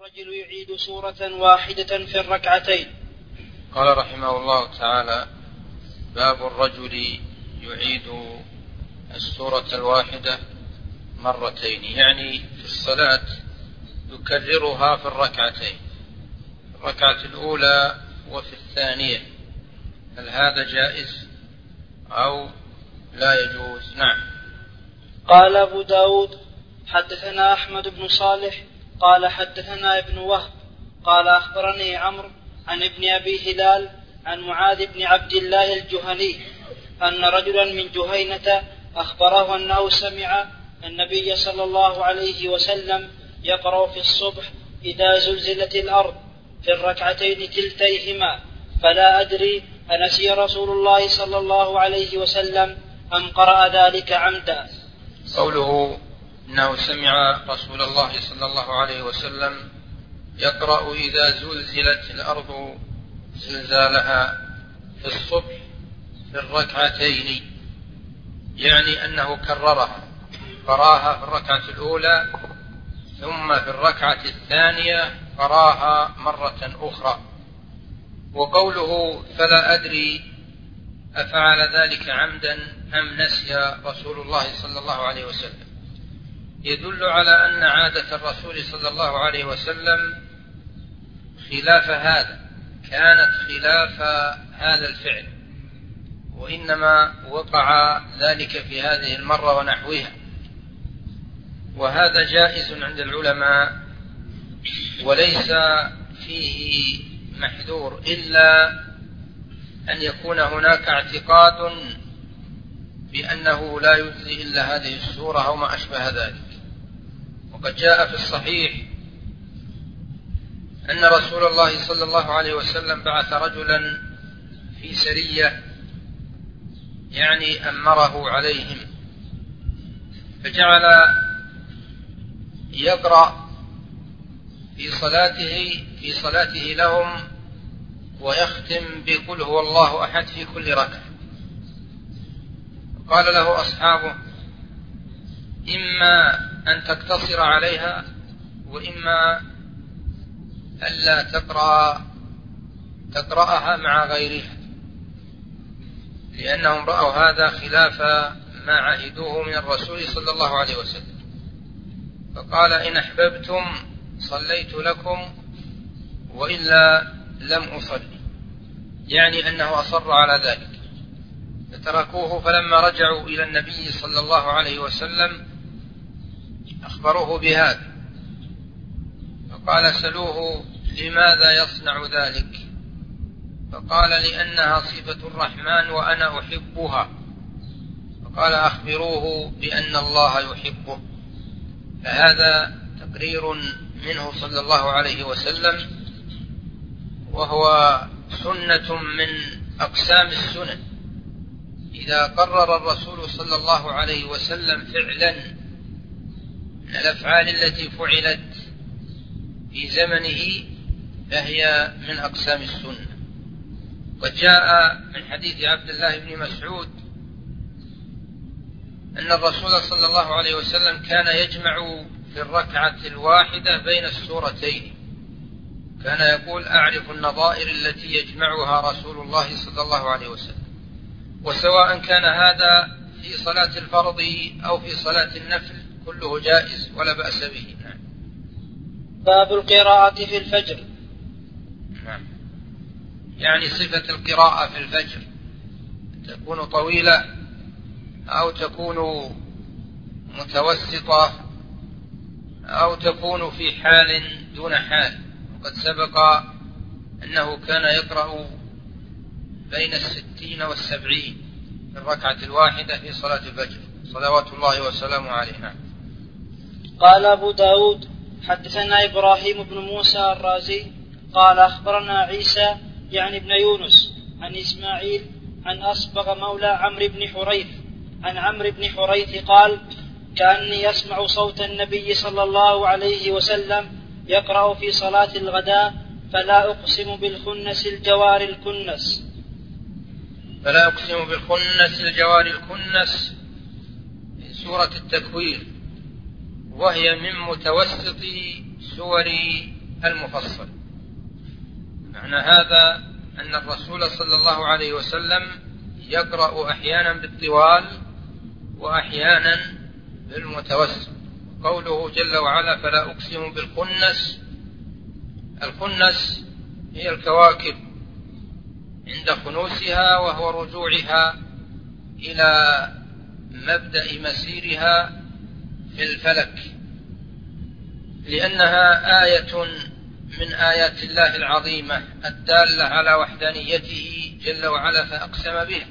الرجل يعيد سورة واحدة في الركعتين. قال رحمه الله تعالى: باب الرجل يعيد السورة الواحدة مرتين، يعني في الصلاة يكررها في الركعتين، الركعة الأولى وفي الثانية. هل هذا جائز أو لا يجوز؟ نعم. قال أبو داود: حدثنا أحمد بن صالح قال حدثنا ابن وهب قال أخبرني عمرو عن ابن أبي هلال عن معاذ بن عبد الله الجهني أن رجلا من جهينة أخبره أنه سمع النبي صلى الله عليه وسلم يقرأ في الصبح إذا زلزلت الأرض في الركعتين كلتيهما، فلا أدري أنسي رسول الله صلى الله عليه وسلم أم قرأ ذلك عمدا. قوله إنه سمع رسول الله صلى الله عليه وسلم يقرأ إذا زلزلت الأرض زلزالها في الصبح في الركعتين، يعني أنه كررها، قراها في الركعة الأولى ثم في الركعة الثانية قراها مرة أخرى. وقوله فلا أدري أفعل ذلك عمدا أم نسي رسول الله صلى الله عليه وسلم يدل على أن عادة الرسول صلى الله عليه وسلم خلاف هذا، كانت خلاف هذا الفعل، وإنما وقع ذلك في هذه المرة ونحوها، وهذا جائز عند العلماء وليس فيه محذور إلا أن يكون هناك اعتقاد بأنه لا يجزي إلا هذه السورة أو ما أشبه ذلك. وقد جاء في الصحيح أن رسول الله صلى الله عليه وسلم بعث رجلا في سرية، يعني أمره عليهم، فجعل يقرأ في صلاته لهم ويختم بقل هو الله أحد في كل ركعة. قال له أصحابه: إما أن تقتصر عليها وإما ألا تقرأها مع غيرها، لأنهم رأوا هذا خلاف ما عهدوه من الرسول صلى الله عليه وسلم. فقال: إن أحببتم صليت لكم وإلا لم أصلي، يعني أنه أصر على ذلك. فتركوه، فلما رجعوا إلى النبي صلى الله عليه وسلم أخبروه بهذا، فقال: سلوه لماذا يصنع ذلك؟ فقال: لأنها صفة الرحمن وأنا أحبها. فقال: أخبروه بأن الله يحبه. فهذا تقرير منه صلى الله عليه وسلم، وهو سنة من أقسام السنن. إذا قرر الرسول صلى الله عليه وسلم فعلا من الأفعال التي فعلت في زمنه فهي من أقسام السنة. قد جاء من حديث عبد الله بن مسعود أن الرسول صلى الله عليه وسلم كان يجمع في الركعة الواحدة بين السورتين، كان يقول: أعرف النظائر التي يجمعها رسول الله صلى الله عليه وسلم. وسواء كان هذا في صلاة الفرض أو في صلاة النفل كله جائز ولا بأس به. نعم. باب القراءة في الفجر. نعم. يعني صفة القراءة في الفجر تكون طويلة أو تكون متوسطة أو تكون في حال دون حال. وقد سبق أنه كان يقرأ بين 60 و70 في الركعة الواحدة في صلاة الفجر صلوات الله وسلامه عليه. قال أبو داود: حدثنا إبراهيم بن موسى الرازي قال أخبرنا عيسى يعني ابن يونس عن إسماعيل عن أصبغ مولى عمرو بن حريث عن عمرو بن حريث قال: كأني يسمع صوت النبي صلى الله عليه وسلم يقرأ في صلاة الغداء: فلا أقسم بالخنس الجوار الكنس. فلا أقسم بالخنس الجوار الكنس في سورة التكوير، وهي من متوسط سور المفصل. معنى هذا أن الرسول صلى الله عليه وسلم يقرأ أحيانا بالطوال وأحيانا بالمتوسط. قوله جل وعلا فلا أقسم بالخنس، الخنس هي الكواكب عند خنوسها، وهو رجوعها إلى مبدأ مسيرها في الفلك، لأنها آية من آيات الله العظيمة الدالة على وحدانيته جل وعلا فأقسم به.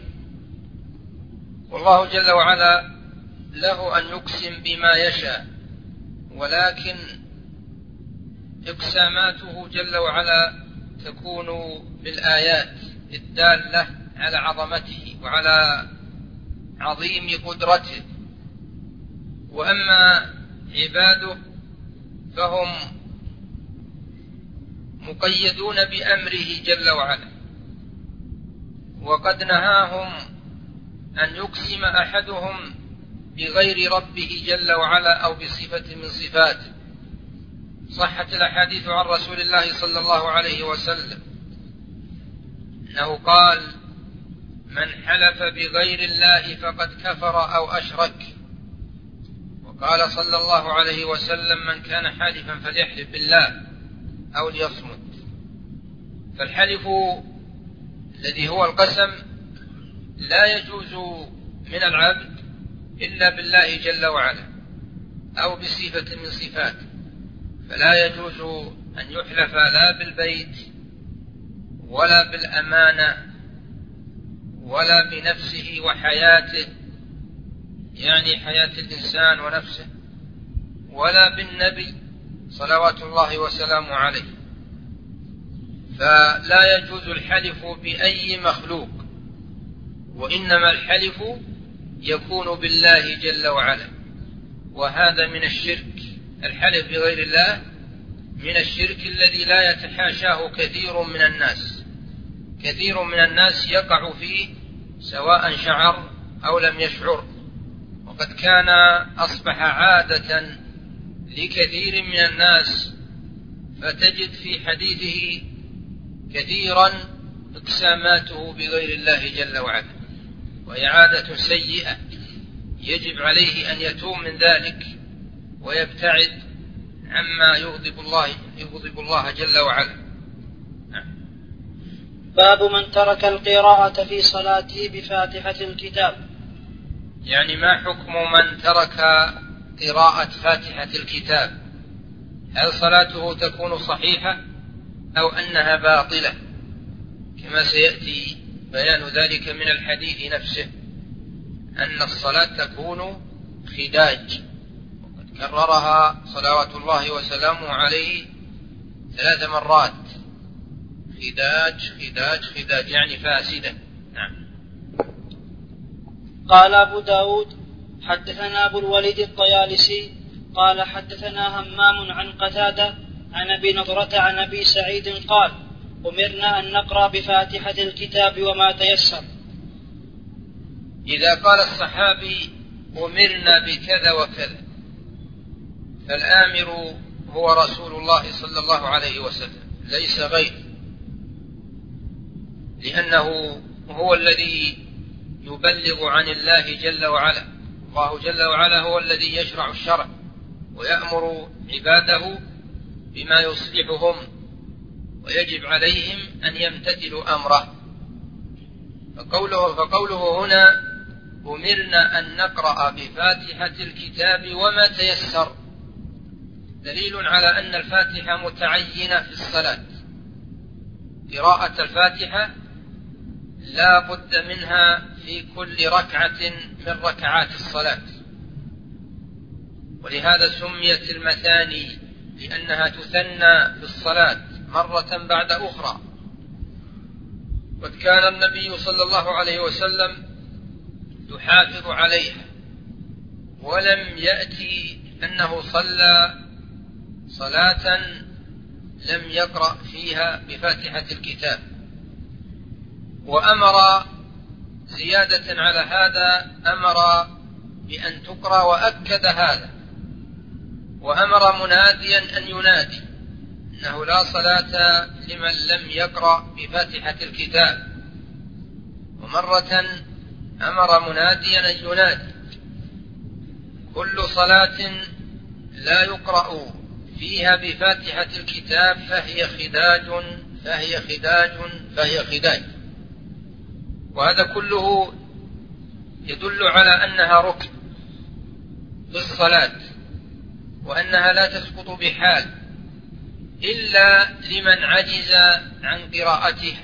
والله جل وعلا له أن يقسم بما يشاء، ولكن إقساماته جل وعلا تكون بالآيات الدالة على عظمته وعلى عظيم قدرته. وأما عباده فهم مقيدون بأمره جل وعلا، وقد نهاهم أن يقسم أحدهم بغير ربه جل وعلا أو بصفة من صفاته. صحت الأحاديث عن رسول الله صلى الله عليه وسلم أنه قال من حلف بغير الله فقد كفر أو أشرك. وقال صلى الله عليه وسلم من كان حالفا فليحلف بالله أو ليصمت. فالحلف الذي هو القسم لا يجوز من العبد إلا بالله جل وعلا أو بصفة من صفاته، فلا يجوز أن يحلف لا بالبيت ولا بالأمانة ولا بنفسه وحياته، يعني حياة الإنسان ونفسه، ولا بالنبي صلوات الله وسلامه عليه. فلا يجوز الحلف بأي مخلوق، وإنما الحلف يكون بالله جل وعلا، وهذا من الشرك. الحلف بغير الله من الشرك الذي لا يتحاشاه كثير من الناس. كثير من الناس يقع فيه سواء شعر أو لم يشعر، وقد كان أصبح عادة لكثير من الناس، فتجد في حديثه كثيرا اقساماته بغير الله جل وعلا، وهي عادة سيئة يجب عليه أن يتوب من ذلك ويبتعد عما يغضب الله جل وعلا. باب من ترك القراءة في صلاته بفاتحة الكتاب. يعني ما حكم من ترك قراءة فاتحة الكتاب؟ هل صلاته تكون صحيحة أو أنها باطلة؟ كما سيأتي بيان ذلك من الحديث نفسه، أن الصلاة تكون خداج، وقد كررها صلوات الله وسلامه عليه 3 مرات: خداج خداج خداج، يعني فاسدة. نعم. قال أبو داود حدثنا أبو الوليد الطيالسي قال حدثنا همام عن قتادة عن أبي نضرة عن أبي سعيد قال أمرنا أن نقرأ بفاتحة الكتاب وما تيسر. إذا قال الصحابي أمرنا بكذا وكذا، فالآمر هو رسول الله صلى الله عليه وسلم ليس غير، لأنه هو الذي يبلغ عن الله جل وعلا. الله جل وعلا هو الذي يشرع الشرع ويأمر عباده بما يصلحهم، ويجب عليهم أن يمتثلوا أمره. فقوله هنا أمرنا أن نقرأ بفاتحة الكتاب وما تيسر دليل على أن الفاتحة متعينة في الصلاة. قراءة الفاتحة لا بد منها في كل ركعة من ركعات الصلاة، ولهذا سميت المثاني، لأنها تثنى في الصلاة مرة بعد أخرى. وقد كان النبي صلى الله عليه وسلم يحافظ عليها، ولم يأتي أنه صلى صلاة لم يقرأ فيها بفاتحة الكتاب. وأمر زيادة على هذا، أمر بأن تقرأ وأكد هذا، وأمر مناديا أن ينادي أنه لا صلاة لمن لم يقرأ بفاتحة الكتاب. ومرة أمر مناديا أن ينادي: كل صلاة لا يقرأ فيها بفاتحة الكتاب فهي خداج فهي خداج فهي خداج. وهذا كله يدل على أنها ركن في الصلاة، وأنها لا تسقط بحال إلا لمن عجز عن قراءتها.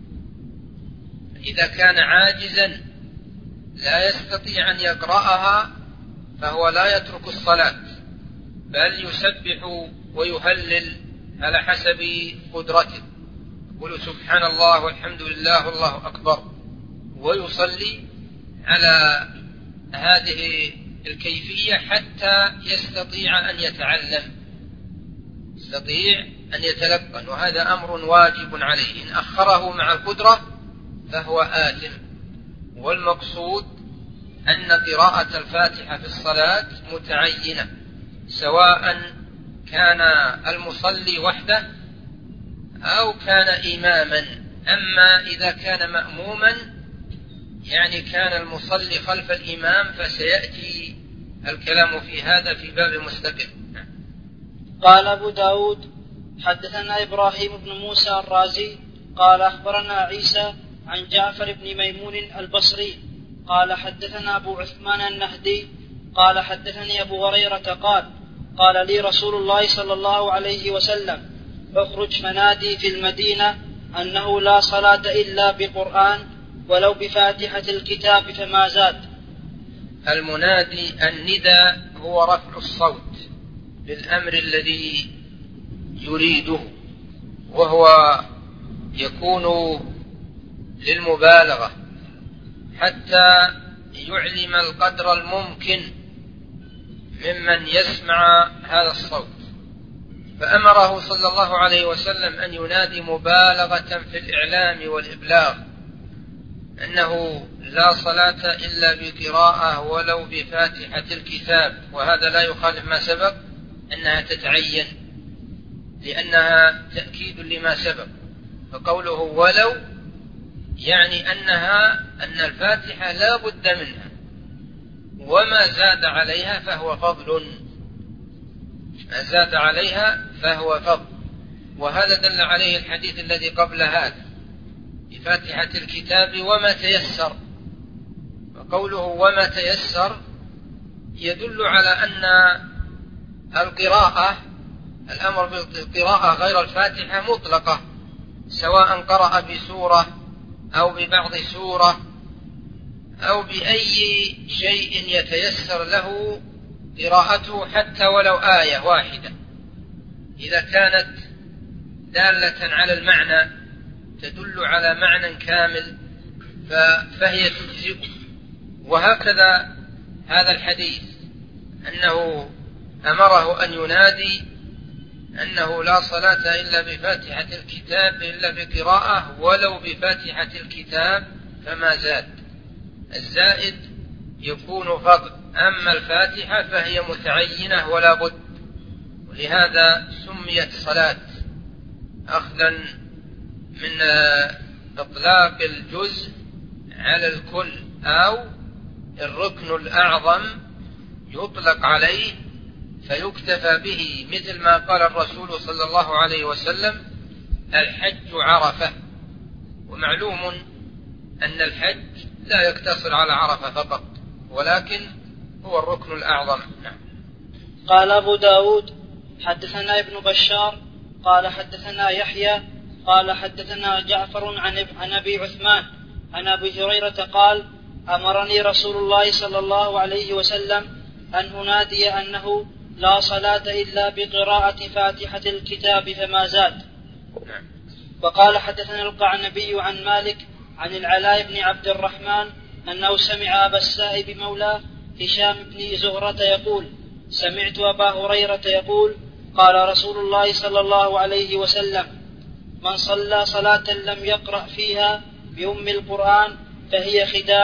إذا كان عاجزا لا يستطيع أن يقرأها فهو لا يترك الصلاة، بل يسبح ويهلل على حسب قدرته، يقول سبحان الله والحمد لله والله أكبر، ويصلي على هذه الكيفية حتى يستطيع أن يتعلم، يستطيع أن يتلقن، وهذا أمر واجب عليه. إن أخره مع القدرة فهو آثم. والمقصود أن قراءة الفاتحة في الصلاة متعينة، سواء كان المصلي وحده أو كان إماما. أما إذا كان مأموما يعني كان المصلي خلف الإمام، فسيأتي الكلام في هذا في باب مستقل. قال أبو داود: حدثنا إبراهيم بن موسى الرازي قال أخبرنا عيسى عن جعفر بن ميمون البصري قال حدثنا أبو عثمان النهدي قال حدثني أبو هريرة قال لي رسول الله صلى الله عليه وسلم: اخرج فنادي في المدينة أنه لا صلاة إلا بقرآن ولو بفاتحة الكتاب فما زاد. المنادي النداء هو رفع الصوت بالأمر الذي يريده، وهو يكون للمبالغة حتى يعلم القدر الممكن ممن يسمع هذا الصوت. فأمره صلى الله عليه وسلم أن ينادي مبالغة في الإعلام والإبلاغ أنه لا صلاة إلا بقراءة ولو بفاتحة الكتاب، وهذا لا يخالف ما سبق أنها تتعين لأنها تأكيد لما سبق. فقوله ولو يعني أن الفاتحة لا بد منها، وما زاد عليها فهو فضل، ما زاد عليها فهو فضل. وهذا دل عليه الحديث الذي قبل هذا بفاتحة الكتاب وما تيسر. وقوله وما تيسر يدل على أن القراءة، الأمر بالقراءة غير الفاتحة مطلقة، سواء قرأ بسورة أو ببعض سورة أو بأي شيء يتيسر له قراءته حتى ولو آية واحدة، إذا كانت دالة على المعنى تدل على معنى كامل فهي تجزئ. وهكذا هذا الحديث أنه أمره أن ينادي أنه لا صلاة إلا بفاتحة الكتاب إلا بقراءة ولو بفاتحة الكتاب فما زاد. الزائد يكون فضل، أما الفاتحة فهي متعينة ولا بد، ولهذا سميت صلاة أخذا من إطلاق الجزء على الكل، أو الركن الأعظم يطلق عليه فيكتفى به، مثل ما قال الرسول صلى الله عليه وسلم: الحج عرفة. ومعلوم أن الحج لا يقتصر على عرفة فقط، ولكن هو الركن الأعظم. نعم. قال أبو داود: حدثنا ابن بشار قال حدثنا يحيى قال حدثنا جعفر عن أبي عثمان عن أبي هريرة قال: أمرني رسول الله صلى الله عليه وسلم أن أنادي أنه لا صلاة إلا بقراءة فاتحة الكتاب فما زاد. وقال حدثنا القعنبي عن مالك عن العلاء بن عبد الرحمن أنه سمع أبا السائب مولى هشام بن زهرة يقول: سمعت أبا هريرة يقول: قال رسول الله صلى الله عليه وسلم: من صلى صلاة لم يقرأ فيها بأم القرآن فهي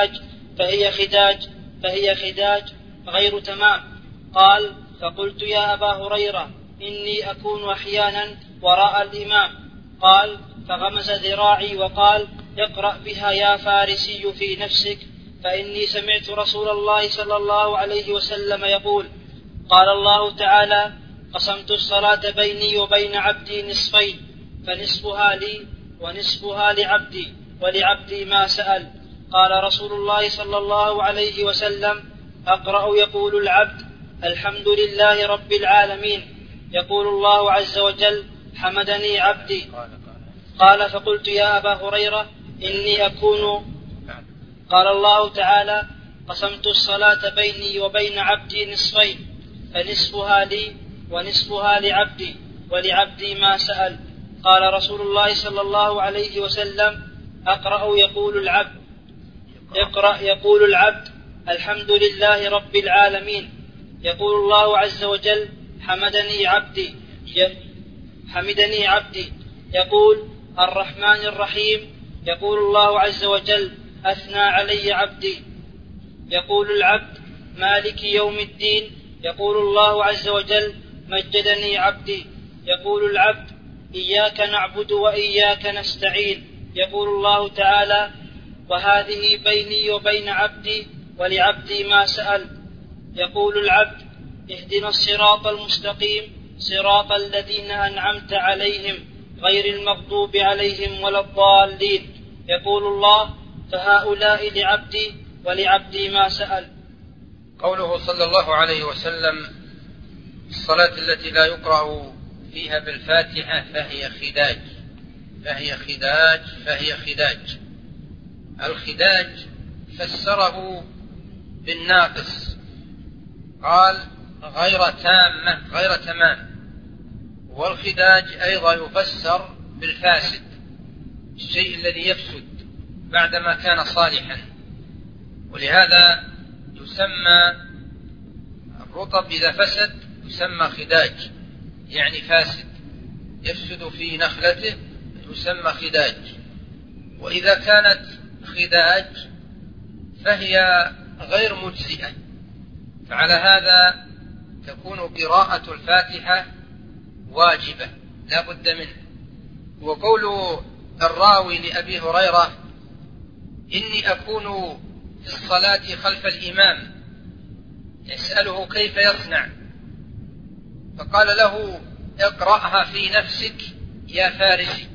خداج غير تمام. قال: فقلت يا أبا هريرة إني أكون أحيانا وراء الإمام. قال: فغمز ذراعي وقال: اقرأ بها يا فارسي في نفسك، فإني سمعت رسول الله صلى الله عليه وسلم يقول: قال الله تعالى: قسمت الصلاة بيني وبين عبدي نصفين، فنصفها لي ونصفها لعبدي، ولعبدي ما سأل. قال رسول الله صلى الله عليه وسلم: أقرأ يقول العبد: الحمد لله رب العالمين، يقول الله عز وجل: حمدني عبدي. قال: فقلت يا أبا هريرة إني أكون. قال الله تعالى: قسمت الصلاة بيني وبين عبدي نصفين، فنصفها لي ونصفها لعبدي، ولعبدي ما سأل. قال رسول الله صلى الله عليه وسلم: أقرأ يقول العبد: الحمد لله رب العالمين، يقول الله عز وجل: حمدني عبدي. يقول: الرحمن الرحيم، يقول الله عز وجل: أثنى علي عبدي. يقول العبد: مالك يوم الدين، يقول الله عز وجل: مجدني عبدي. يقول العبد: إياك نعبد وإياك نستعين، يقول الله تعالى: وهذه بيني وبين عبدي، ولعبدي ما سأل. يقول العبد: اهدنا الصراط المستقيم، صراط الذين أنعمت عليهم، غير المغضوب عليهم ولا الضالين. يقول الله: فهؤلاء لعبدي، ولعبدي ما سأل. قوله صلى الله عليه وسلم: الصلاة التي لا يقرأ فيها بالفاتحة فهي خداج. الخداج فسره بالناقص، قال: غير تمام. والخداج أيضا يفسر بالفاسد، الشيء الذي يفسد بعدما كان صالحا. ولهذا يسمى الرطب إذا فسد يسمى خداج، يعني فاسد، يفسد في نخلته يسمى خداج. وإذا كانت خداج فهي غير مجزئة، فعلى هذا تكون قراءة الفاتحة واجبة لا بد منه. وقول الراوي لأبي هريرة: إني أكون في الصلاة خلف الإمام، يسأله كيف يصنع، فقال له: اقرأها في نفسك يا فارسي،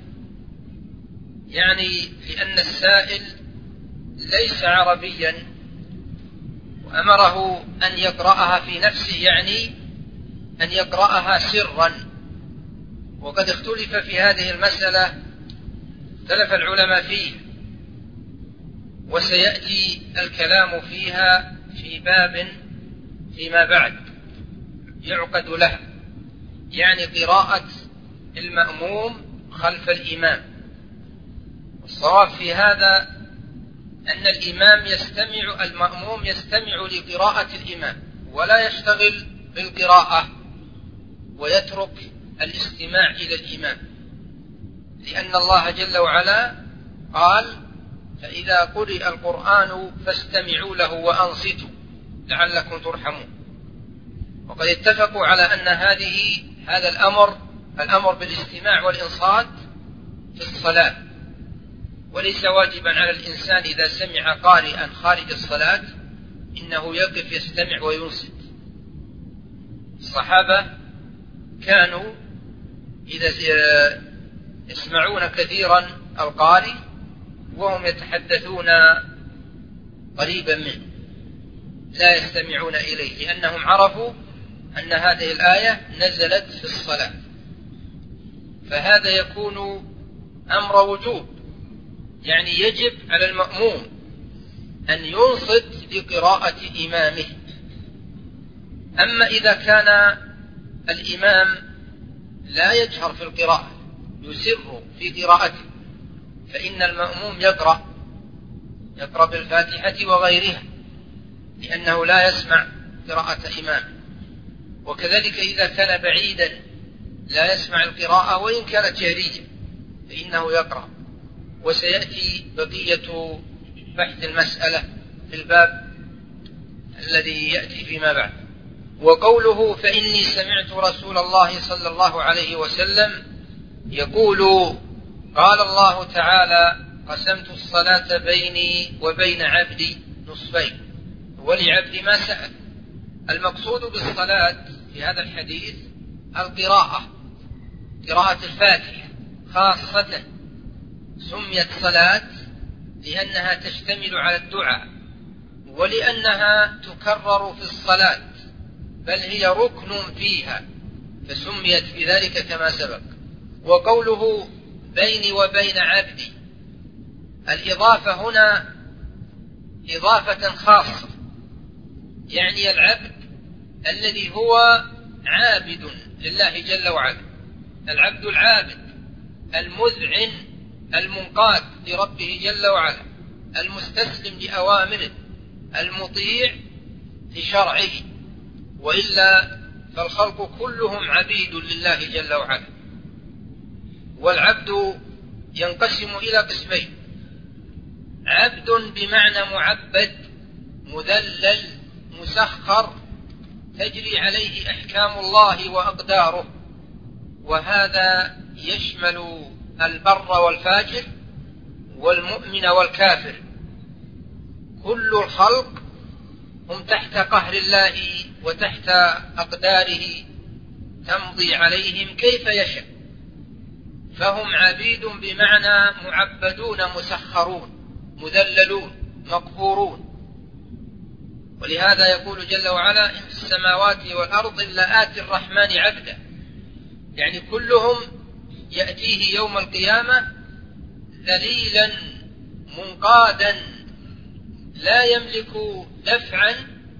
يعني لأن السائل ليس عربيا، وأمره أن يقرأها في نفسه، يعني أن يقرأها سرا. وقد اختلف في هذه المسألة، اختلف العلماء فيه، وسيأتي الكلام فيها في باب فيما بعد يعقد له، يعني قراءة المأموم خلف الإمام. والصواب في هذا أن المأموم يستمع لقراءة الإمام ولا يشتغل بالقراءة ويترك الاستماع إلى الإمام، لأن الله جل وعلا قال: فإذا قرئ القرآن فاستمعوا له وأنصتوا لعلكم ترحمون. وقد اتفقوا على أن هذا الأمر بالاستماع والإنصات في الصلاة، وليس واجبا على الإنسان إذا سمع قارئا خارج الصلاة إنه يقف يستمع وينصت. الصحابة كانوا إذا يسمعون كثيرا القارئ وهم يتحدثون قريبا منه لا يستمعون إليه، لأنهم عرفوا أن هذه الآية نزلت في الصلاة. فهذا يكون أمر وجوب، يعني يجب على المأموم أن ينصت لقراءة إمامه. أما إذا كان الإمام لا يجهر في القراءة، يسر في قراءته، فإن المأموم يقرأ بالفاتحة وغيرها، لأنه لا يسمع قراءة إمامه. وكذلك إذا كان بعيدا لا يسمع القراءة وإن كانت جهرية فإنه يقرأ. وسيأتي بقية بحث المسألة في الباب الذي يأتي فيما بعد. وقوله: فإني سمعت رسول الله صلى الله عليه وسلم يقول: قال الله تعالى: قسمت الصلاة بيني وبين عبدي نصفين ولعبدي ما سأل. المقصود بالصلاة في هذا الحديث القراءة، قراءة الفاتحة خاصة. سميت صلاة لأنها تشتمل على الدعاء، ولأنها تكرر في الصلاة، بل هي ركن فيها، فسميت بذلك كما سبق. وقوله بيني وبين عبدي، الإضافة هنا إضافة خاصة، يعني العبد الذي هو عابد لله جل وعلا، العبد العابد المذعن المنقاد لربه جل وعلا، المستسلم لأوامره، المطيع لشرعه، وإلا فالخلق كلهم عبيد لله جل وعلا. والعبد ينقسم إلى قسمين: عبد بمعنى معبد مذلل مسخر تجري عليه أحكام الله وأقداره، وهذا يشمل البر والفاجر والمؤمن والكافر. كل الخلق هم تحت قهر الله وتحت أقداره تمضي عليهم كيف يشاء، فهم عبيد بمعنى معبدون مسخرون مذللون مقهورون. ولهذا يقول جل وعلا: إن السماوات والأرض إلا آتي الرحمن عبدا، يعني كلهم يأتيه يوم القيامة ذليلا منقادا لا يملك دفعا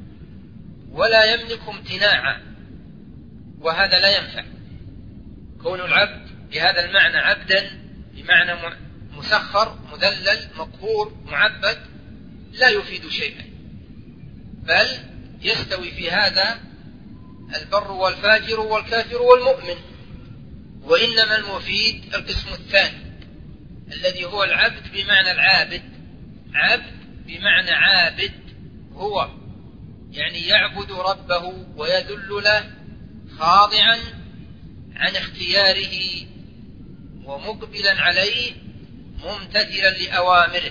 ولا يملك امتناعا، وهذا لا ينفع. كون العبد بهذا المعنى عبدا بمعنى مسخر مذلل مقهور معبد لا يفيد شيئا، بل يستوي في هذا البر والفاجر والكافر والمؤمن. وإنما المفيد القسم الثاني الذي هو العبد بمعنى العابد. عبد بمعنى عابد، هو يعني يعبد ربه ويذل له خاضعا عن اختياره ومقبلا عليه ممتثلا لأوامره،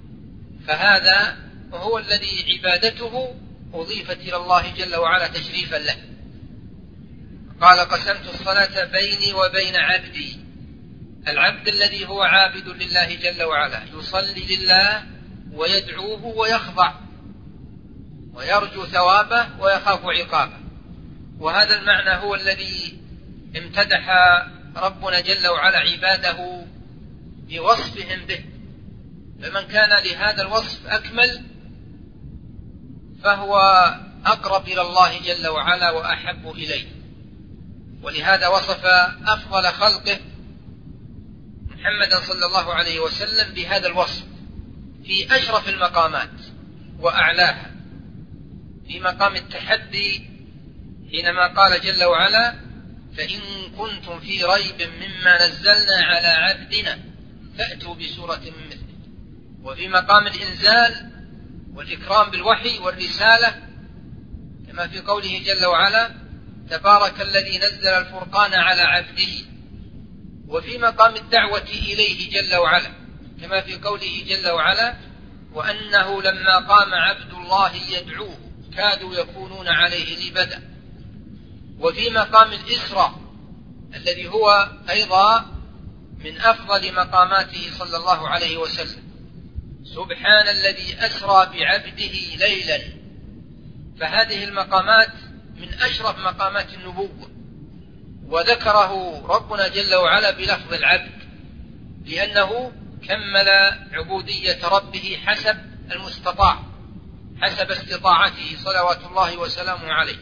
فهذا هو الذي عبادته أضيفت إلى الله جل وعلا تشريفا له. قال: قسمت الصلاة بيني وبين عبدي. العبد الذي هو عابد لله جل وعلا يصلي لله ويدعوه ويخضع ويرجو ثوابه ويخاف عقابه، وهذا المعنى هو الذي امتدح ربنا جل وعلا عباده بوصفهم به، فمن كان لهذا الوصف أكمل فهو أقرب إلى الله جل وعلا وأحب إليه. ولهذا وصف أفضل خلقه محمدا صلى الله عليه وسلم بهذا الوصف في أشرف المقامات وأعلاها، في مقام التحدي حينما قال جل وعلا: فإن كنتم في ريب مما نزلنا على عبدنا فأتوا بسورة من مثله. وفي مقام الإنزال والإكرام بالوحي والرسالة كما في قوله جل وعلا: تبارك الذي نزل الفرقان على عبده. وفي مقام الدعوة إليه جل وعلا كما في قوله جل وعلا: وأنه لما قام عبد الله يدعوه كادوا يكونون عليه لبدا. وفي مقام الإسرى الذي هو أيضا من أفضل مقاماته صلى الله عليه وسلم: سبحان الذي أسرى بعبده ليلا. فهذه المقامات من أشرف مقامات النبوة، وذكره ربنا جل وعلا بلفظ العبد لأنه كمل عبودية ربه حسب المستطاع، حسب استطاعته صلوات الله وسلامه عليه.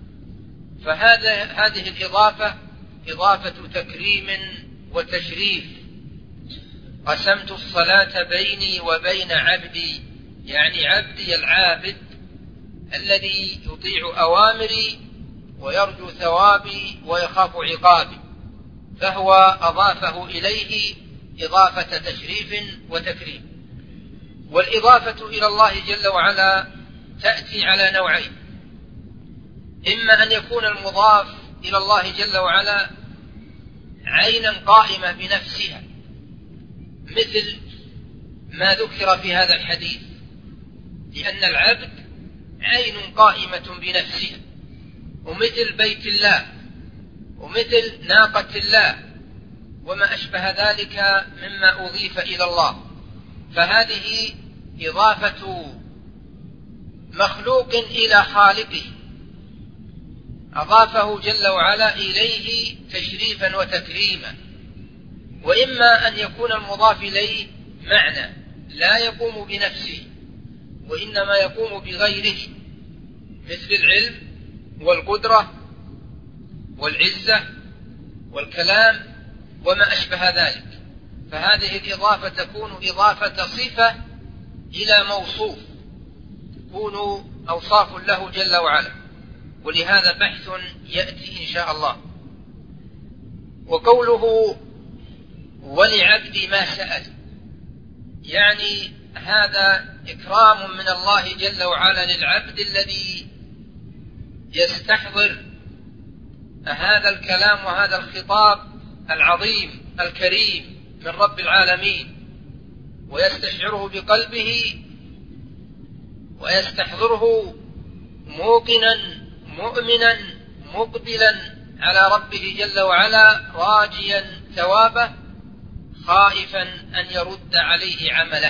هذه الإضافة إضافة تكريم وتشريف. قسمت الصلاة بيني وبين عبدي، يعني عبدي العابد الذي يطيع أوامري ويرجو ثوابي ويخاف عقابي، فهو أضافه إليه إضافة تشريف وتكريم. والإضافة إلى الله جل وعلا تأتي على نوعين: إما أن يكون المضاف إلى الله جل وعلا عينا قائمة بنفسها مثل ما ذكر في هذا الحديث، لأن العبد عين قائمة بنفسها، ومثل بيت الله ومثل ناقة الله وما أشبه ذلك مما أضيف إلى الله. فهذه إضافة مخلوق إلى خالقه، أضافه جل وعلا إليه تشريفا وتكريما. وإما أن يكون المضاف إليه معنى لا يقوم بنفسه وإنما يقوم بغيره، مثل العلم والقدرة والعزة والكلام وما أشبه ذلك. فهذه الإضافة تكون إضافة صفة إلى موصوف، تكون أوصاف له جل وعلا، ولهذا بحث يأتي إن شاء الله. وقوله ولعبدي ما سأل، يعني هذا إكرام من الله جل وعلا للعبد الذي يستحضر هذا الكلام وهذا الخطاب العظيم الكريم من رب العالمين، ويستشعره بقلبه ويستحضره موقنا مؤمنا مقبلا على ربه جل وعلا، راجيا ثوابه، خائفا أن يرد عليه عمله.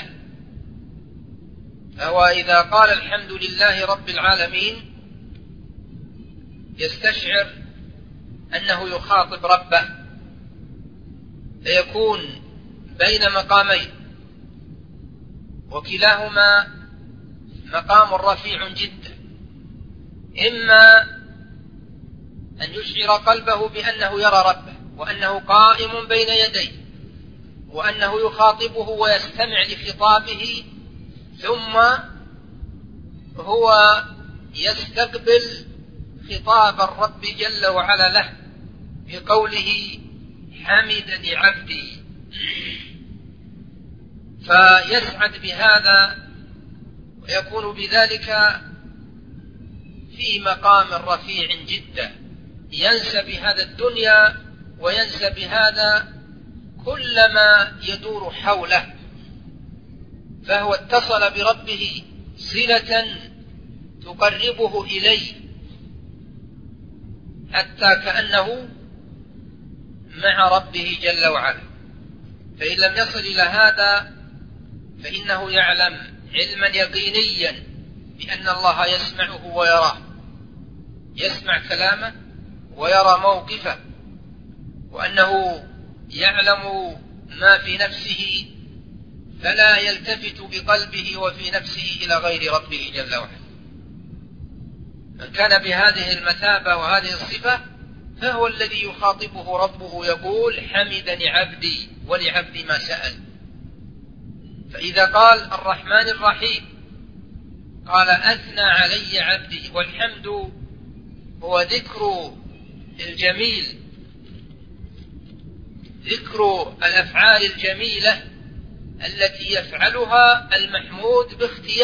فهو إذا قال الحمد لله رب العالمين يستشعر أنه يخاطب ربه، فيكون بين مقامين، وكلاهما مقام رفيع جدا. إما أن يشعر قلبه بأنه يرى ربه وأنه قائم بين يديه وأنه يخاطبه ويستمع لخطابه، ثم هو يستقبل خطاب الرب جل وعلا له بقوله حمدني عبدي، فيسعد بهذا ويكون بذلك في مقام رفيع جدا، ينسى بهذا الدنيا وينسى بهذا كل ما يدور حوله، فهو اتصل بربه صلة تقربه إليه حتى كأنه مع ربه جل وعلا. فإن لم يصل إلى هذا فإنه يعلم علما يقينيا بأن الله يسمعه ويراه، يسمع كلامه ويرى موقفه، وأنه يعلم ما في نفسه فلا يلتفت بقلبه وفي نفسه إلى غير ربه جل وعلا. من كان بهذه المثابة وهذه الصفة فهو الذي يخاطبه ربه يقول حمدني عبدي ولعبدي ما سأل. فإذا قال الرحمن الرحيم قال أثنى علي عبدي، والحمد هو ذكر الجميل، ذكر الأفعال الجميلة التي يفعلها المحمود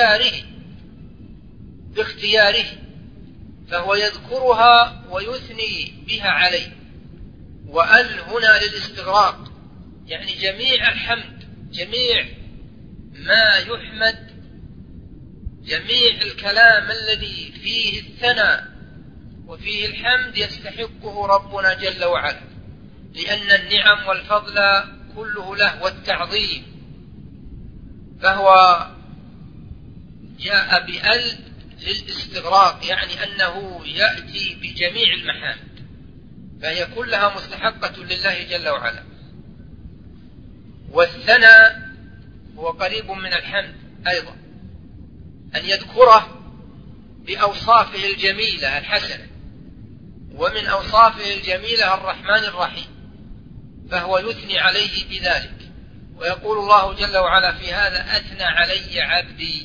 باختياره، فهو يذكرها ويثني بها عليه. وأل هنا للاستغراق، يعني جميع الحمد، جميع ما يحمد، جميع الكلام الذي فيه الثناء وفيه الحمد يستحقه ربنا جل وعلا، لأن النعم والفضل كله له والتعظيم. فهو جاء بأل للاستغراق، يعني أنه يأتي بجميع المحامد، فهي كلها مستحقة لله جل وعلا. والثناء هو قريب من الحمد أيضا، أن يذكره بأوصافه الجميلة الحسنة، ومن أوصافه الجميلة الرحمن الرحيم، فهو يثني عليه بذلك. ويقول الله جل وعلا في هذا أثنى علي عبدي.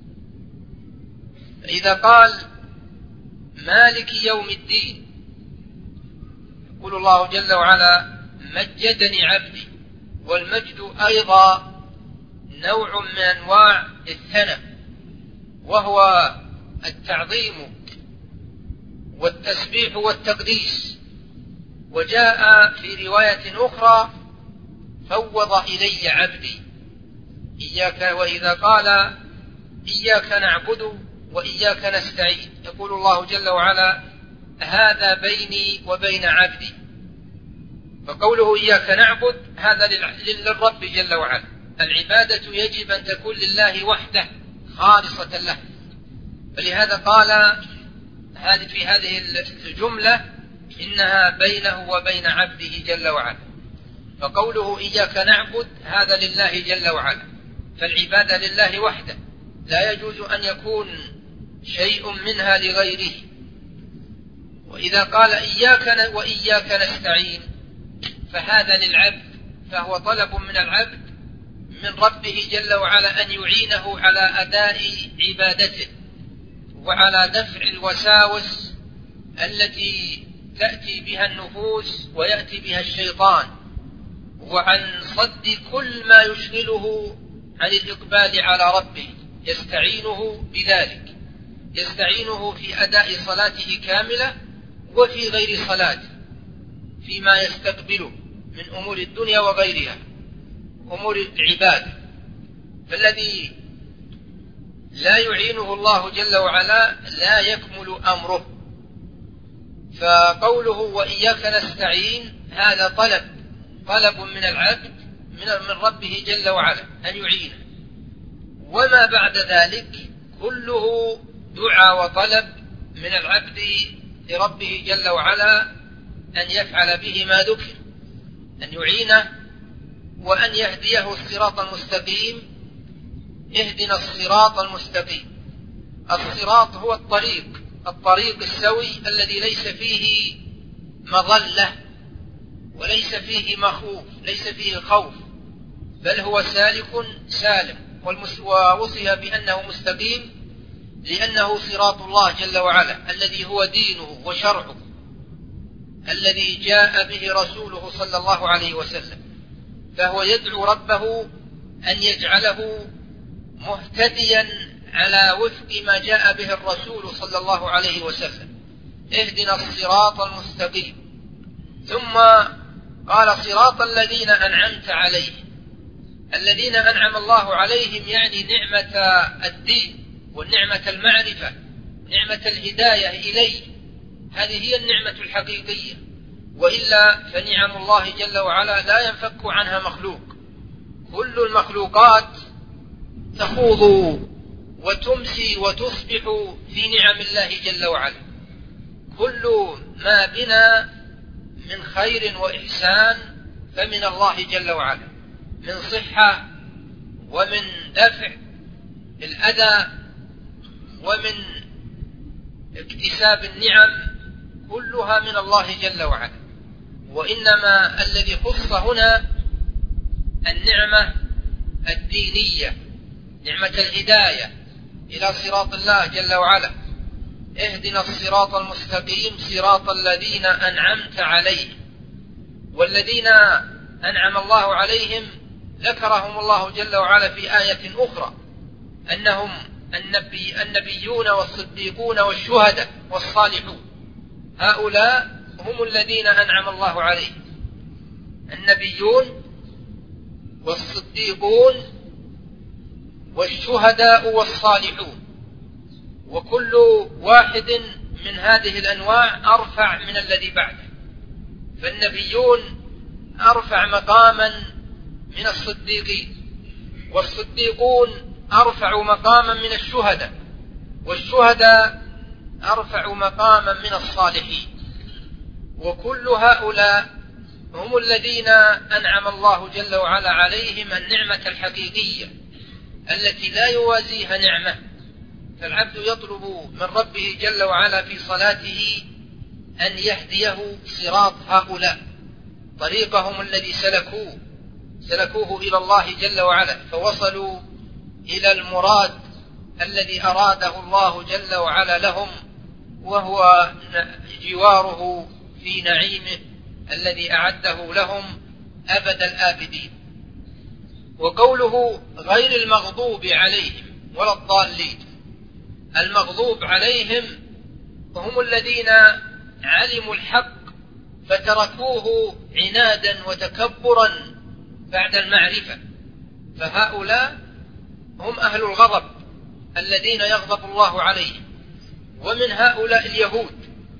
إذا قال مالك يوم الدين يقول الله جل وعلا مجدني عبدي، والمجد أيضا نوع من أنواع الثناء، وهو التعظيم والتسبيح والتقديس، وجاء في رواية أخرى فوض إلي عبدي إياك، وإذا قال إياك نعبد وإياك نستعين يقول الله جل وعلا هذا بيني وبين عبدي. فقوله إياك نعبد هذا للرب جل وعلا، العبادة يجب أن تكون لله وحده خالصة له، فلهذا قال في هذه الجملة إنها بينه وبين عبده جل وعلا. فقوله إياك نعبد هذا لله جل وعلا، فالعبادة لله وحده، لا يجوز أن يكون شيء منها لغيره. وإذا قال إياك وإياك نستعين فهذا للعبد، فهو طلب من العبد من ربه جل وعلا أن يعينه على أداء عبادته وعلى دفع الوساوس التي تأتي بها النفوس ويأتي بها الشيطان، وعن صد كل ما يشغله عن الإقبال على ربه، يستعينه بذلك، يستعينه في أداء صلاته كاملة وفي غير صلاته، فيما يستقبله من أمور الدنيا وغيرها أمور العباد. فالذي لا يعينه الله جل وعلا لا يكمل أمره. فقوله وإياك نستعين هذا طلب من العبد من ربه جل وعلا أن يعينه، وما بعد ذلك كله دعاء وطلب من العبد لربه جل وعلا أن يفعل به ما ذكر، أن يعينه وأن يهديه الصراط المستقيم. اهدنا الصراط المستقيم. الصراط هو الطريق السوي الذي ليس فيه مضلة وليس فيه مخوف، ليس فيه خوف، بل هو سالك سالم، ووصف بأنه مستقيم لأنه صراط الله جل وعلا الذي هو دينه وشرعه الذي جاء به رسوله صلى الله عليه وسلم. فهو يدعو ربه أن يجعله مهتديا على وفق ما جاء به الرسول صلى الله عليه وسلم. اهدنا الصراط المستقيم. ثم قال صراط الذين أنعمت عليهم. الذين أنعم الله عليهم يعني نعمة الدين والنعمة المعرفة، نعمة الهداية إليه، هذه هي النعمة الحقيقية، وإلا فنعم الله جل وعلا لا ينفك عنها مخلوق. كل المخلوقات تخوض وتمسي وتصبح في نعم الله جل وعلا. كل ما بنا من خير وإحسان فمن الله جل وعلا، من صحة ومن دفع الأذى ومن اكتساب النعم، كلها من الله جل وعلا. وإنما الذي خص هنا النعمة الدينية، نعمة الهداية إلى صراط الله جل وعلا. اهدنا الصراط المستقيم صراط الذين أنعمت عليهم. والذين أنعم الله عليهم ذكرهم الله جل وعلا في آية أخرى أنهم النبيون والصديقون والشهداء والصالحون. هؤلاء هم الذين أنعم الله عليهم، النبيون والصديقون والشهداء والصالحون. وكل واحد من هذه الأنواع أرفع من الذي بعده. فالنبيون أرفع مقاما من الصديقين، والصديقون أرفع مقاما من الشهداء، والشهداء أرفع مقاما من الصالحين. وكل هؤلاء هم الذين أنعم الله جل وعلا عليهم النعمة الحقيقية التي لا يوازيها نعمة. فالعبد يطلب من ربه جل وعلا في صلاته أن يهديه صراط هؤلاء، طريقهم الذي سلكوه إلى الله جل وعلا، فوصلوا إلى المراد الذي أراده الله جل وعلا لهم، وهو جواره في نعيمه الذي أعده لهم أبد الآبدين. وقوله غير المغضوب عليهم ولا الضالين، المغضوب عليهم هم الذين علموا الحق فتركوه عنادا وتكبرا بعد المعرفة. فهؤلاء هم أهل الغضب الذين يغضب الله عليهم. ومن هؤلاء اليهود.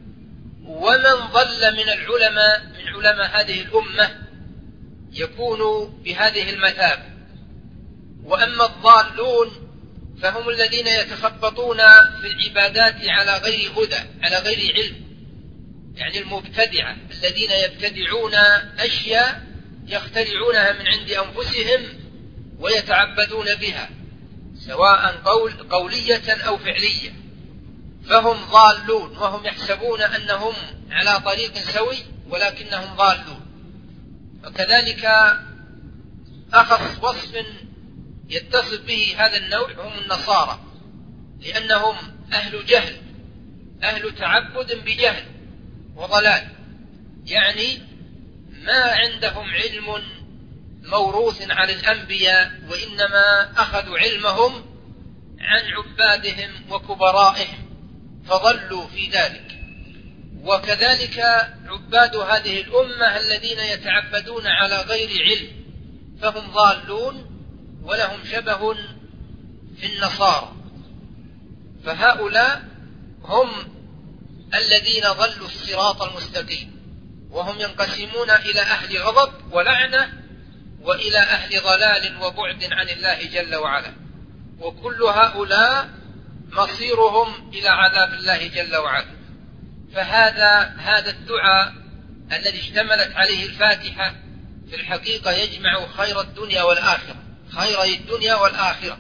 ومن ضل من علماء هذه الأمة يكون بهذه المثابة. وأما الضالون فهم الذين يتخبطون في العبادات على غير هدى، على غير علم، يعني المبتدعة الذين يبتدعون أشياء يخترعونها من عند أنفسهم ويتعبدون بها، سواء قولية أو فعلية، فهم ضالون، وهم يحسبون أنهم على طريق سوي ولكنهم ضالون. وكذلك أخص وصف يتصف به هذا النوع هم النصارى، لأنهم أهل جهل، أهل تعبد بجهل وضلال، يعني ما عندهم علم موروث عن الأنبياء، وإنما أخذوا علمهم عن عبادهم وكبرائهم فضلوا في ذلك. وكذلك عباد هذه الأمة الذين يتعبدون على غير علم فهم ضالون ولهم شبه في النصارى. فهؤلاء هم الذين ضلوا الصراط المستقيم، وهم ينقسمون إلى أهل غضب ولعنة وإلى أهل ضلال وبعد عن الله جل وعلا، وكل هؤلاء مصيرهم إلى عذاب الله جل وعلا. فهذا الدعاء الذي اشتملت عليه الفاتحة في الحقيقة يجمع خير الدنيا والآخرة، خيري الدنيا والآخرة،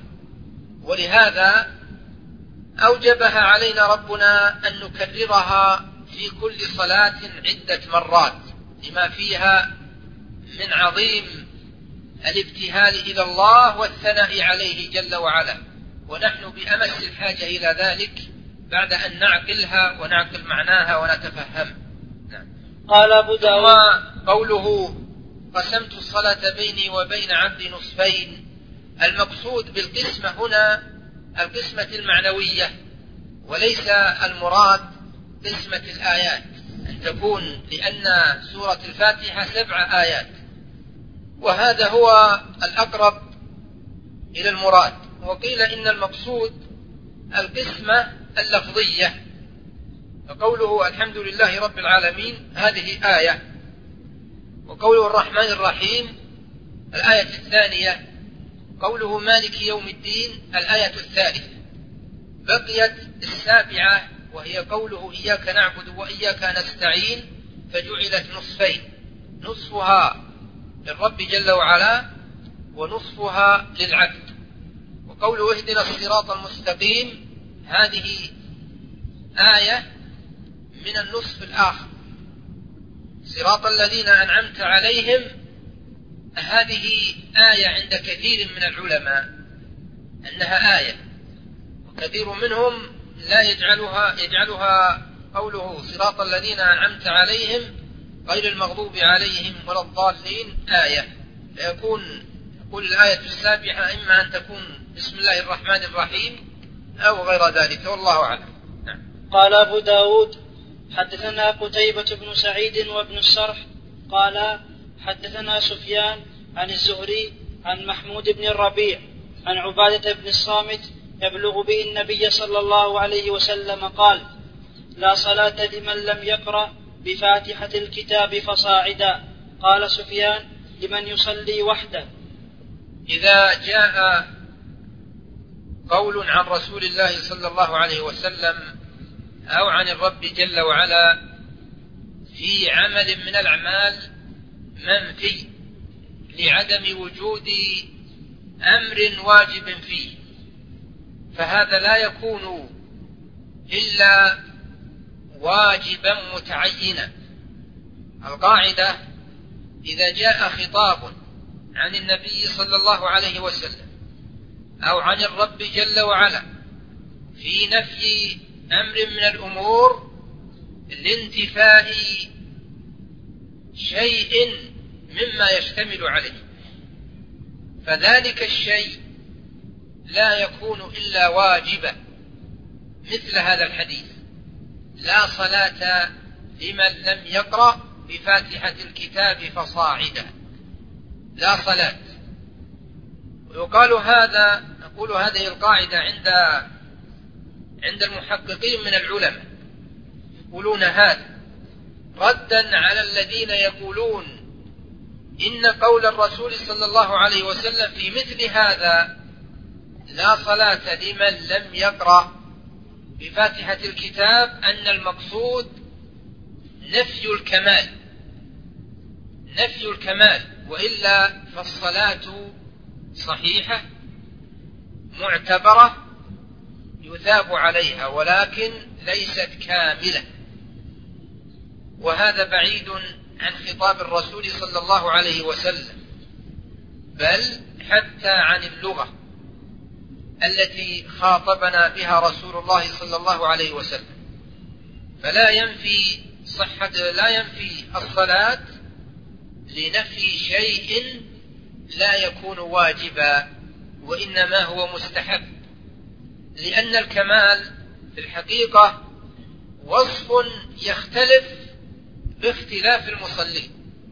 ولهذا أوجبها علينا ربنا أن نكررها في كل صلاة عدة مرات، لما فيها من عظيم الابتهال إلى الله والثناء عليه جل وعلا، ونحن بأمس الحاجة إلى ذلك بعد أن نعقلها ونعقل معناها ونتفهم. قال أبو داود: قوله قسمت الصلاة بيني وبين عبدي نصفين، المقصود بالقسمة هنا القسمة المعنوية، وليس المراد قسمة الآيات، أن تكون، لأن سورة الفاتحة 7 آيات، وهذا هو الأقرب إلى المراد. وقيل إن المقصود القسمة اللفظية، فقوله الحمد لله رب العالمين هذه آية، وقوله الرحمن الرحيم الآية الثانية، قوله مالك يوم الدين الآية الثالثة. بقيت 7 وهي قوله إياك نعبد وإياك نستعين، فجعلت نصفين، نصفها للرب جل وعلا ونصفها للعبد. وقوله اهدنا الصراط المستقيم هذه آية من النصف الآخر، صراط الذين أنعمت عليهم، هذه آية عند كثير من العلماء أنها آية، وكثير منهم لا يجعلها قوله صراط الذين أنعمت عليهم غير المغضوب عليهم ولا الضالين آية، فيكون يقول الآية 7 إما أن تكون بسم الله الرحمن الرحيم أو غير ذلك، والله أعلم. قال أبو داود: حدثنا قتيبة بن سعيد وابن السرح قال حدثنا سفيان عن الزهري عن محمود بن الربيع عن عبادة بن الصامت يبلغ به النبي صلى الله عليه وسلم قال: لا صلاة لمن لم يقرأ بفاتحة الكتاب فصاعدا. قال سفيان: لمن يصلي وحده. إذا جاء قول عن رسول الله صلى الله عليه وسلم أو عن الرب جل وعلا في عمل من الأعمال منفي لعدم وجود أمر واجب فيه، فهذا لا يكون إلا واجبا متعينا. القاعدة: إذا جاء خطاب عن النبي صلى الله عليه وسلم أو عن الرب جل وعلا في نفي أمر من الأمور لانتفاء شيء مما يشتمل عليه، فذلك الشيء لا يكون إلا واجبا، مثل هذا الحديث: لا صلاة لمن لم يقرأ بفاتحة الكتاب فصاعدا لا صلاة. ويقال هذا، نقول هذه القاعدة عند المحققين من العلماء، يقولون هذا ردا على الذين يقولون إن قول الرسول صلى الله عليه وسلم في مثل هذا لا صلاة لمن لم يقرأ بفاتحة الكتاب أن المقصود نفي الكمال، وإلا فالصلاة صحيحة معتبرة يثاب عليها، ولكن ليست كاملة. وهذا بعيد عن خطاب الرسول صلى الله عليه وسلم، بل حتى عن اللغة التي خاطبنا بها رسول الله صلى الله عليه وسلم. فلا ينفي الصلاة لنفي شيء لا يكون واجبا، وإنما هو مستحب، لأن الكمال في الحقيقة وصف يختلف باختلاف المصلين،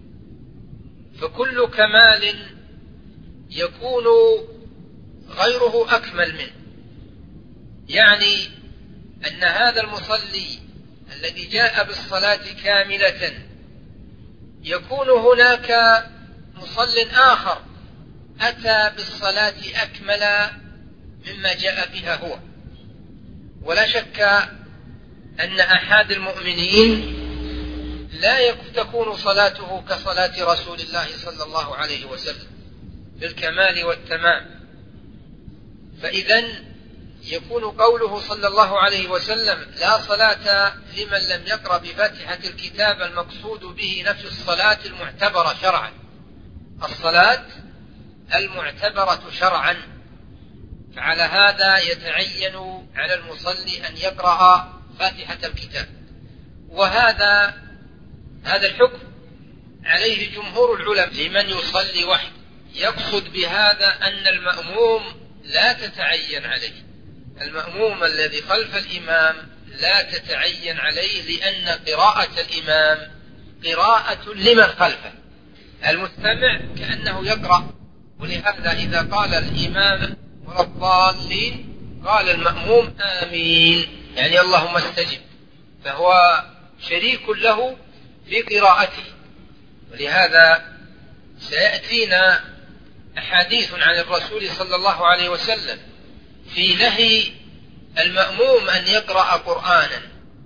فكل كمال يكون غيره أكمل منه. يعني أن هذا المصلي الذي جاء بالصلاة كاملة يكون هناك مصل آخر أتى بالصلاة أكمل مما جاء بها هو. ولا شك أن أحد المؤمنين لا تكون صلاته كصلاة رسول الله صلى الله عليه وسلم بالكمال والتمام. فإذن يكون قوله صلى الله عليه وسلم لا صلاة لمن لم يقرأ بفاتحة الكتاب المقصود به نفي الصلاة المعتبرة شرعا، الصلاة المعتبرة شرعا. فعلى هذا يتعين على المصلي أن يقرأ فاتحة الكتاب، وهذا الحكم عليه جمهور العلماء لمن يصلي وحده. يقصد بهذا أن المأموم لا تتعين عليه، المأموم الذي خلف الإمام لا تتعين عليه، لأن قراءة الإمام قراءة لمن خلفه، المستمع كأنه يقرأ. ولهذا إذا قال الإمام ولا الضالين قال المأموم آمين، يعني اللهم استجب، فهو شريك له في قراءته. ولهذا سيأتينا أحاديث عن الرسول صلى الله عليه وسلم في نهي المأموم أن يقرأ قرآنا،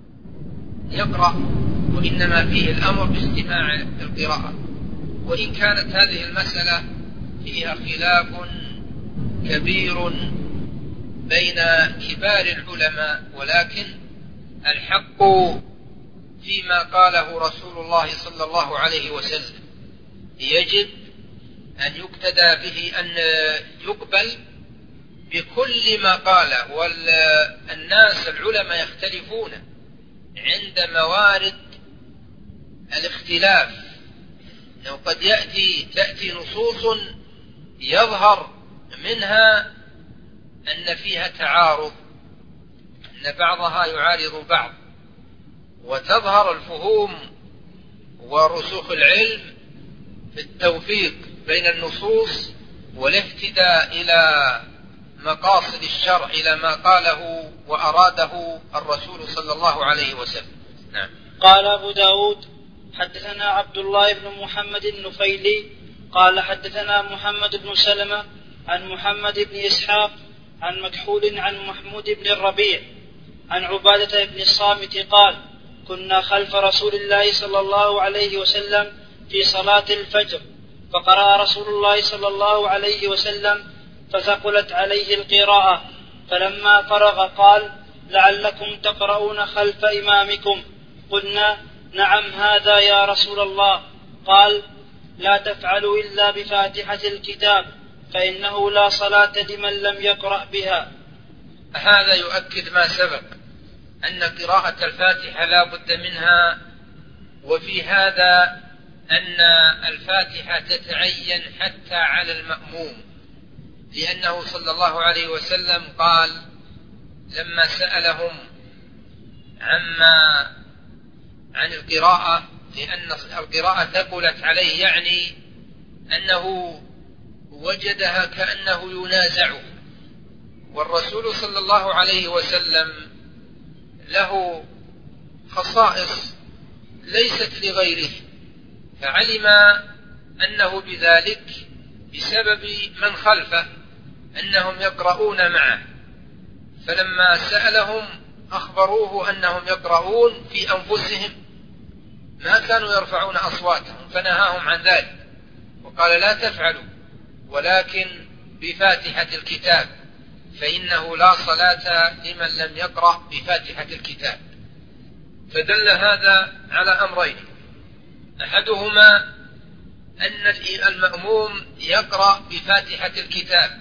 وإنما فيه الأمر باستماع القراءة. وإن كانت هذه المسألة فيها خلاف كبير بين كبار العلماء، ولكن الحق فيما قاله رسول الله صلى الله عليه وسلم يجب أن يقتدى به، أن يقبل بكل ما قاله. والناس العلماء يختلفون عند موارد الاختلاف، أنه قد تأتي نصوص يظهر منها أن فيها تعارض، أن بعضها يعارض بعض، وتظهر الفهوم ورسوخ العلم في التوفيق بين النصوص والاهتداء إلى مقاصد الشرع، إلى ما قاله وأراده الرسول صلى الله عليه وسلم. نعم. قال أبو داود حدثنا عبد الله بن محمد النفيلي قال حدثنا محمد بن سلمة عن محمد بن إسحاق عن مكحول عن محمود بن الربيع عن عبادة بن الصامت قال كنا خلف رسول الله صلى الله عليه وسلم في صلاة الفجر، فقرأ رسول الله صلى الله عليه وسلم فثقلت عليه القراءة، فلما فرغ قال لعلكم تقرؤون خلف إمامكم؟ قلنا نعم هذا يا رسول الله. قال لا تفعلوا إلا بفاتحة الكتاب، فإنه لا صلاة لمن لم يقرأ بها. هذا يؤكد ما سبق أن قراءة الفاتحة لا بد منها، وفي هذا أن الفاتحة تتعين حتى على المأموم، لأنه صلى الله عليه وسلم قال لما سألهم عن القراءة لأن القراءة ثقلت عليه، يعني أنه وجدها كأنه ينازعه. والرسول صلى الله عليه وسلم له خصائص ليست لغيره، فعلم أنه بذلك بسبب من خلفه أنهم يقرؤون معه، فلما سألهم أخبروه أنهم يقرؤون في أنفسهم، ما كانوا يرفعون أصواتهم، فنهاهم عن ذلك وقال لا تفعلوا، ولكن بفاتحة الكتاب، فإنه لا صلاة لمن لم يقرأ بفاتحة الكتاب. فدل هذا على أمرين: أحدهما أن المأموم يقرأ بفاتحة الكتاب،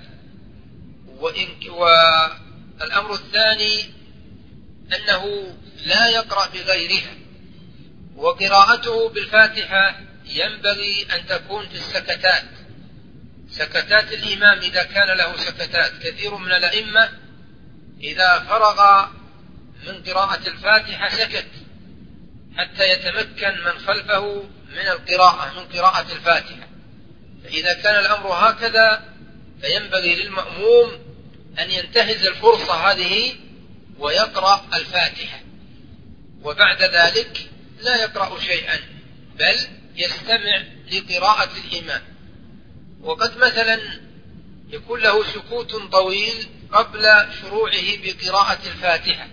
والأمر الثاني أنه لا يقرأ بغيرها، وقراءته بالفاتحة ينبغي أن تكون في السكتات، سكتات الإمام إذا كان له سكتات. كثير من الأئمة إذا فرغ من قراءة الفاتحة سكت حتى يتمكن من خلفه من القراءة، من قراءة الفاتحة. فإذا كان الأمر هكذا فينبغي للمأموم أن ينتهز الفرصة هذه ويقرأ الفاتحة، وبعد ذلك لا يقرأ شيئا بل يستمع لقراءة الإمام. وقد مثلا يكون له سكوت طويل قبل شروعه بقراءة الفاتحة،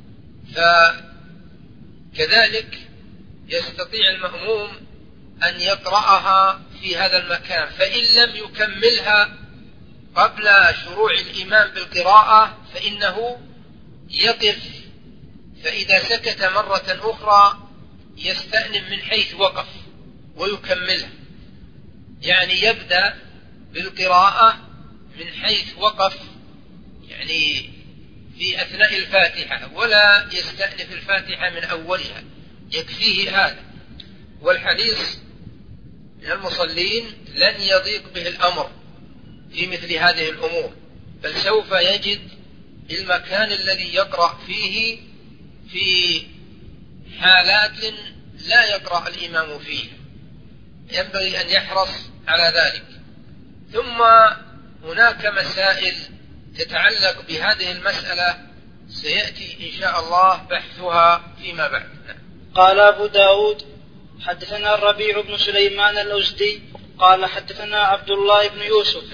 فكذلك يستطيع المأموم أن يقرأها في هذا المكان، فإن لم يكملها قبل شروع الإمام بالقراءة فإنه يقف، فإذا سكت مرة أخرى يستأنف من حيث وقف ويكملها، يعني يبدأ بالقراءة من حيث وقف، يعني في أثناء الفاتحة، ولا يستأنف الفاتحة من أولها، يكفيه هذا. والحديث من المصلين لن يضيق به الأمر في مثل هذه الأمور، بل سوف يجد المكان الذي يقرأ فيه في حالات لا يقرأ الإمام فيها، ينبغي أن يحرص على ذلك. ثم هناك مسائل تتعلق بهذه المسألة سيأتي إن شاء الله بحثها فيما بعد. قال أبو داود: حدثنا الربيع بن سليمان الأزدي قال حدثنا عبد الله بن يوسف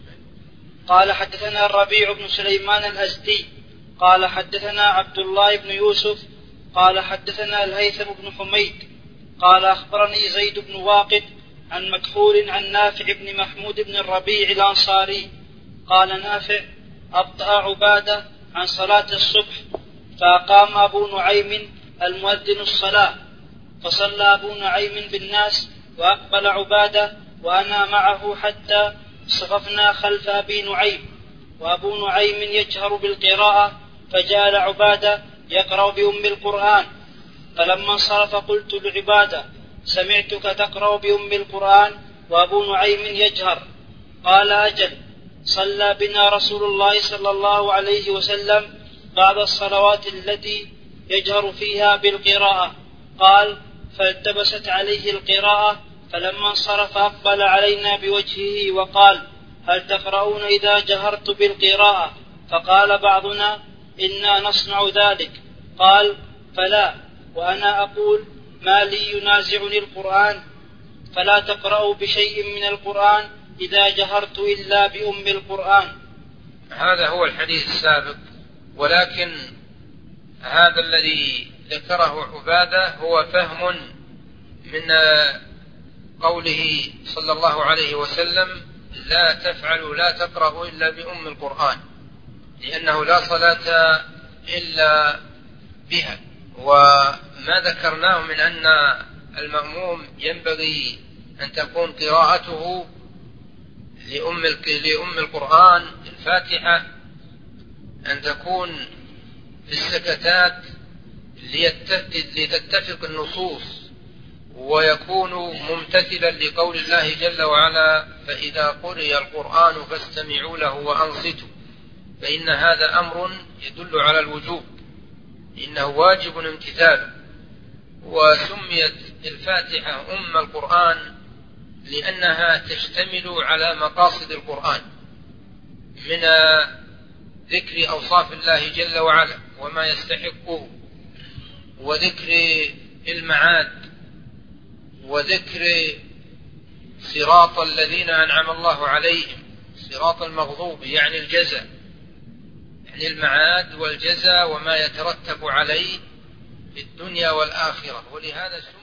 قال حدثنا الربيع بن سليمان الأزدي قال حدثنا عبد الله بن يوسف قال حدثنا الهيثم بن حميد قال أخبرني زيد بن واقد عن مكحول عن نافع بن محمود بن الربيع الأنصاري قال نافع: أبطأ عبادة عن صلاة الصبح، فأقام أبو نعيم المؤذن الصلاة، فصلى أبو نعيم بالناس وأقبل عبادة وأنا معه حتى صففنا خلف أبي نعيم، وأبو نعيم يجهر بالقراءة، فجاء عبادة يقرأ بأم القرآن، فلما انصرف قلت لعبادة: سمعتك تقرأ بأم القرآن وأبو نعيم يجهر. قال: أجل، صلى بنا رسول الله صلى الله عليه وسلم بعض الصلوات التي يجهر فيها بالقراءة. قال: فالتبست عليه القراءة، فلما انصرف أقبل علينا بوجهه وقال: هل تقرؤون إذا جهرت بالقراءة؟ فقال بعضنا: إنا نصنع ذلك. قال: فلا، وأنا أقول: ما لي ينازعني القرآن، فلا تقرأوا بشيء من القرآن إذا جهرت إلا بأم القرآن. هذا هو الحديث السابق، ولكن هذا الذي ذكره عبادة هو فهم من قوله صلى الله عليه وسلم: لا تفعلوا لا تقرأوا إلا بأم القرآن، لأنه لا صلاة إلا بها. وما ذكرناه من أن المأموم ينبغي أن تكون قراءته لأم القرآن الفاتحة أن تكون في السكتات لتتفق النصوص، ويكون ممتثلا لقول الله جل وعلا: فإذا قرئ القرآن فاستمعوا له وأنصتوا، فإن هذا أمر يدل على الوجوب، إنه واجب امتثاله. وسميت الفاتحة أم القرآن لأنها تشتمل على مقاصد القرآن من ذكر أوصاف الله جل وعلا وما يستحقه، وذكر المعاد، وذكر صراط الذين أنعم الله عليهم، صراط المغضوب يعني الجزاء، يعني المعاد والجزاء وما يترتب عليه في الدنيا والآخرة. ولهذا